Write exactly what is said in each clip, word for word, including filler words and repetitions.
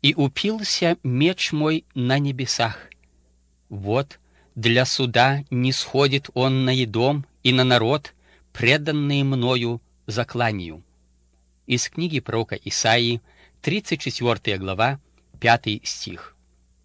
и упился меч мой на небесах. Вот для суда не сходит он на Едом и на народ, преданные мною закланию». Из книги пророка Исаии, тридцать четвёртая глава, пятый стих.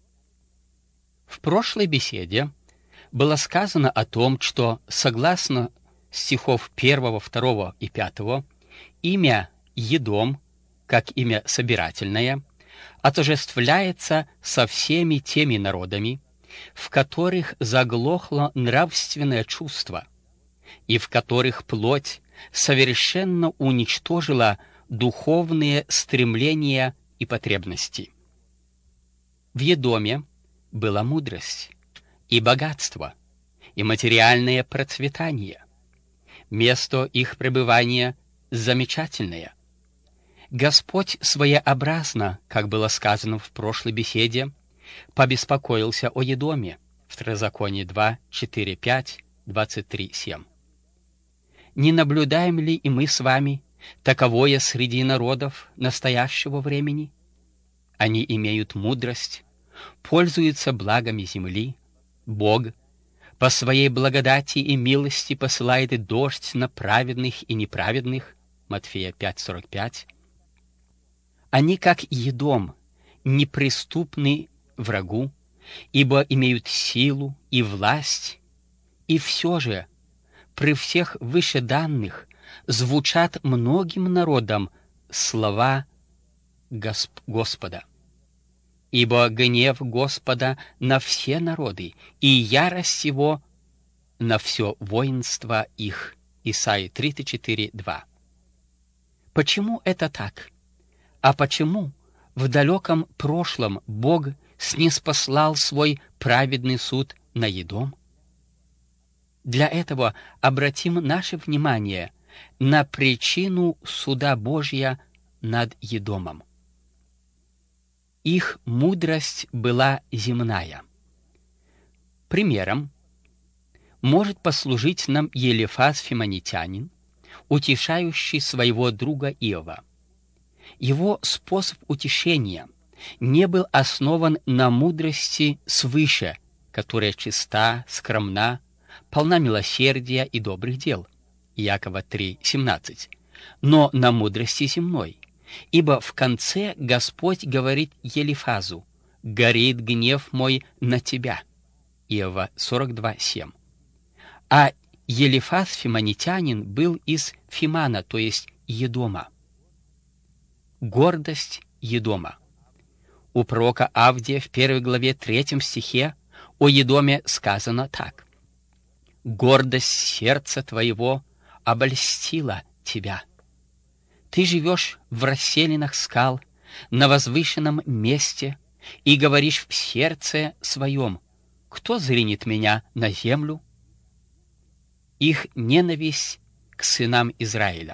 В прошлой беседе было сказано о том, что, согласно стихов первого, второго и пятого, имя Едом, как имя собирательное, отождествляется со всеми теми народами, в которых заглохло нравственное чувство, и в которых плоть совершенно уничтожила духовные стремления и потребности. В Едоме была мудрость, и богатство, и материальное процветание. Место их пребывания замечательное. Господь своеобразно, как было сказано в прошлой беседе, побеспокоился о Едоме. Второзаконие два, четыре, пять, двадцать три, семь. Не наблюдаем ли и мы с вами таковое среди народов настоящего времени? Они имеют мудрость, пользуются благами земли. Бог по своей благодати и милости посылает дождь на праведных и неправедных. Матфея пять, сорок пять. Они, как Едом, неприступны врагу, ибо имеют силу и власть, и все же при всех вышеданных звучат многим народам слова Госп... Господа. Ибо гнев Господа на все народы, и ярость Его на все воинство их. Исайя тридцать четыре, два. Почему это так? А почему в далеком прошлом Бог снизпослал свой праведный суд на Едом? Для этого обратим наше внимание на причину суда Божия над Едомом. Их мудрость была земная. Примером может послужить нам Елифаз Фимонитянин, утешающий своего друга Иова. Его способ утешения не был основан на мудрости свыше, которая чиста, скромна, полна милосердия и добрых дел. Иакова три, семнадцать. Но на мудрости земной. Ибо в конце Господь говорит Елифазу: «Горит гнев мой на тебя». Иова сорок два, семь. А Елифаз Фимонитянин был из Фимана, то есть Едома. Гордость Едома. У пророка Авдия в первой главе третьем стихе о Едоме сказано так: «Гордость сердца твоего обольстила тебя. Ты живешь в расселинах скал, на возвышенном месте, и говоришь в сердце своем: кто зринет меня на землю?» Их ненависть к сынам Израиля.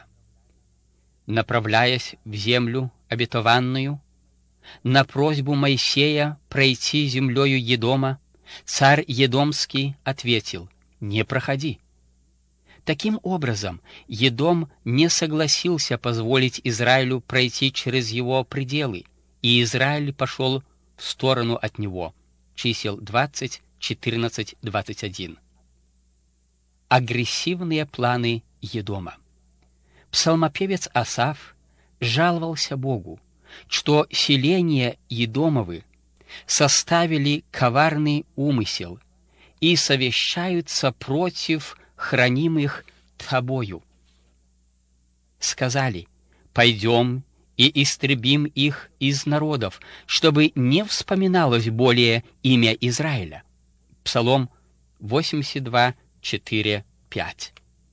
Направляясь в землю обетованную, на просьбу Моисея пройти землею Едома, царь Едомский ответил: «Не проходи». Таким образом, Едом не согласился позволить Израилю пройти через его пределы, и Израиль пошел в сторону от него. Чисел двадцать, четырнадцать, двадцать один. Агрессивные планы Едома. Псалмопевец Асаф жаловался Богу, что селения Едомовы составили коварный умысел и совещаются против хранимых тобою. Сказали: «Пойдем и истребим их из народов, чтобы не вспоминалось более имя Израиля». Псалом восемьдесят два, четыре, пять.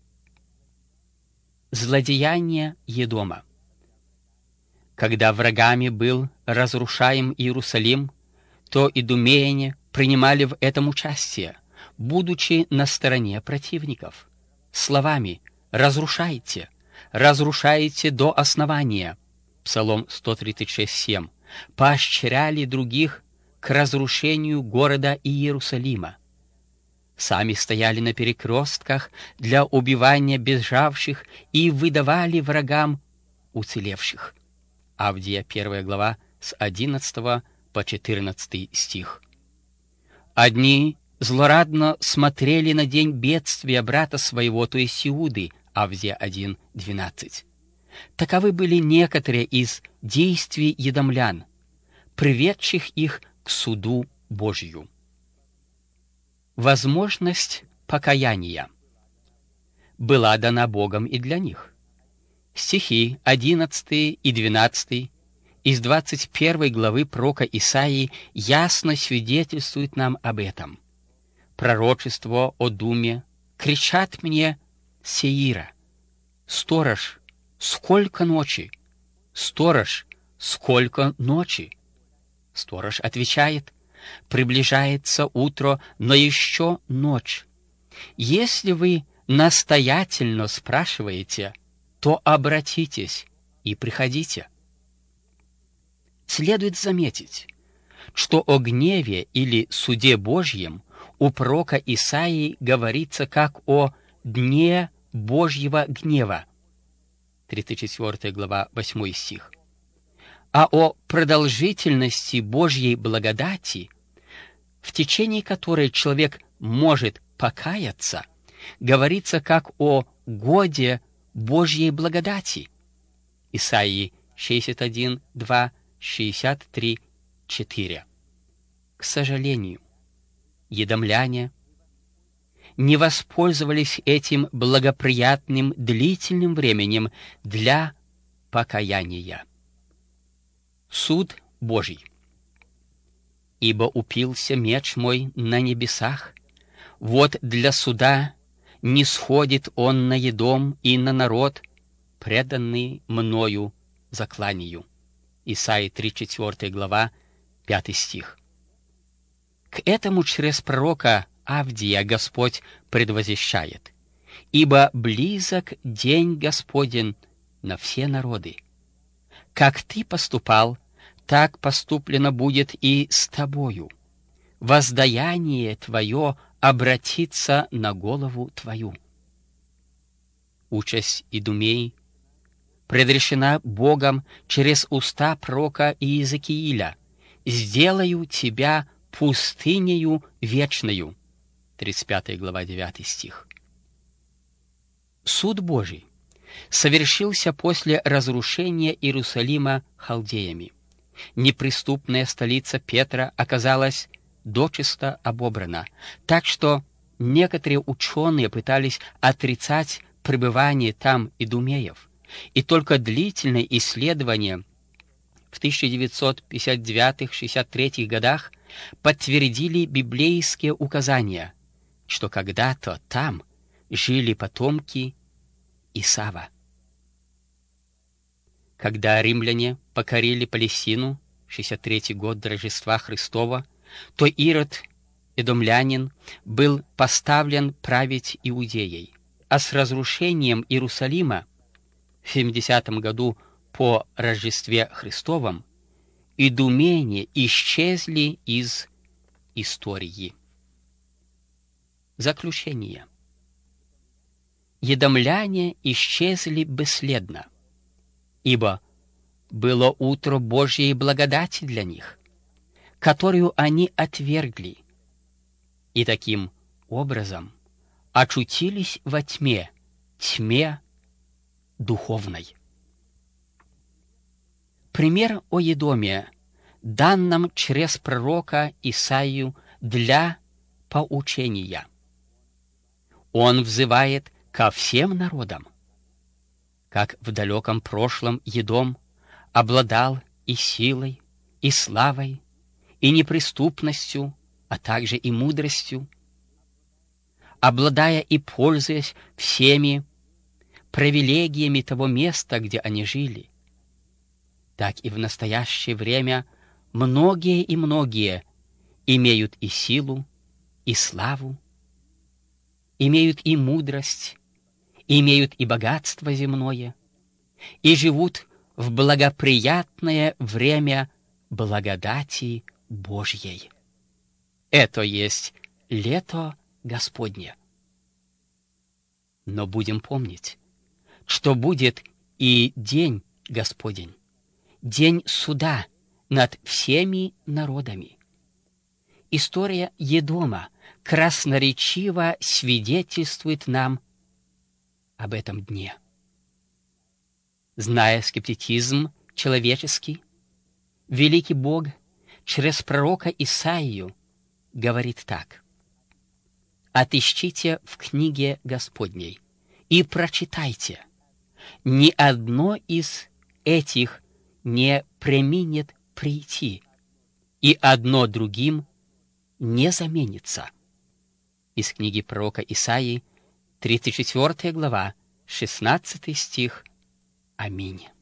Злодеяние Едома. Когда врагами был разрушаем Иерусалим, то идумеяне принимали в этом участие, будучи на стороне противников, словами: «Разрушайте, разрушайте до основания». Псалом сто тридцать шесть, семь. Поощряли других к разрушению города Иерусалима. Сами стояли на перекрестках для убивания бежавших и выдавали врагам уцелевших. Авдия, первая глава, с одиннадцатого по четырнадцатый стих. Одни злорадно смотрели на день бедствия брата своего, то есть Иуды, Авдия один двенадцать. Таковы были некоторые из действий едомлян, приведших их к суду Божию. Возможность покаяния была дана Богом и для них. Стихи одиннадцатый и двенадцатый из двадцать первой главы пророка Исаии ясно свидетельствуют нам об этом. Пророчество о Думе: «Кричат мне Сеира, сторож, сколько ночи? Сторож, сколько ночи?» Сторож отвечает: «Приближается утро, но еще ночь». Если вы настоятельно спрашиваете, то обратитесь и приходите. Следует заметить, что о гневе или суде Божьем у пророка Исаии говорится как о дне Божьего гнева, тридцать четвёртая глава, восьмой стих, а о продолжительности Божьей благодати, в течение которой человек может покаяться, говорится как о годе Божьей благодати. Исаии шестьдесят один два, шестьдесят три четыре. К сожалению, едомляне не воспользовались этим благоприятным длительным временем для покаяния. Суд Божий. «Ибо упился меч мой на небесах, вот для суда не сходит он на Едом и на народ, преданный мною закланию». Исаии тридцать четвёртая глава, пятый стих. К этому через пророка Авдия Господь предвозвещает: «Ибо близок день Господень на все народы. Как ты поступал, так поступлено будет и с тобою. Воздаяние твое обратится на голову твою». Участь Идумей предрешена Богом через уста пророка Иезекииля: «Сделаю тебя пустынею вечною». тридцать пятая глава, девятый стих. Суд Божий совершился после разрушения Иерусалима халдеями. Неприступная столица Петра оказалась дочисто обобрана, так что некоторые ученые пытались отрицать пребывание там идумеев, и только длительное исследование в тысяча девятьсот пятьдесят девятом — шестьдесят третьем годах подтвердили библейские указания, что когда-то там жили потомки Исава. Когда римляне покорили Палестину, шестьдесят третий год до Рождества Христова, то Ирод, эдомлянин, был поставлен править Иудеей, а с разрушением Иерусалима в семидесятом году по Рождестве Христовом идумеи исчезли из истории. Заключение. Едомляне исчезли бесследно, ибо было утро Божьей благодати для них, которую они отвергли, и таким образом очутились во тьме, тьме духовной. Пример о Едоме дан нам через пророка Исаию для поучения. Он взывает ко всем народам. Как в далеком прошлом Едом обладал и силой, и славой, и неприступностью, а также и мудростью, обладая и пользуясь всеми привилегиями того места, где они жили, так и в настоящее время многие и многие имеют и силу, и славу, имеют и мудрость, имеют и богатство земное, и живут в благоприятное время благодати Божьей. Это есть лето Господне. Но будем помнить, что будет и день Господень, день суда, над всеми народами. История Едома красноречиво свидетельствует нам об этом дне. Зная скептицизм человеческий, великий Бог через пророка Исаию говорит так: «Отыщите в книге Господней и прочитайте, ни одно из этих не преминет прийти, и одно другим не заменится». Из книги пророка Исаии, тридцать четвёртая глава, шестнадцатый стих. Аминь.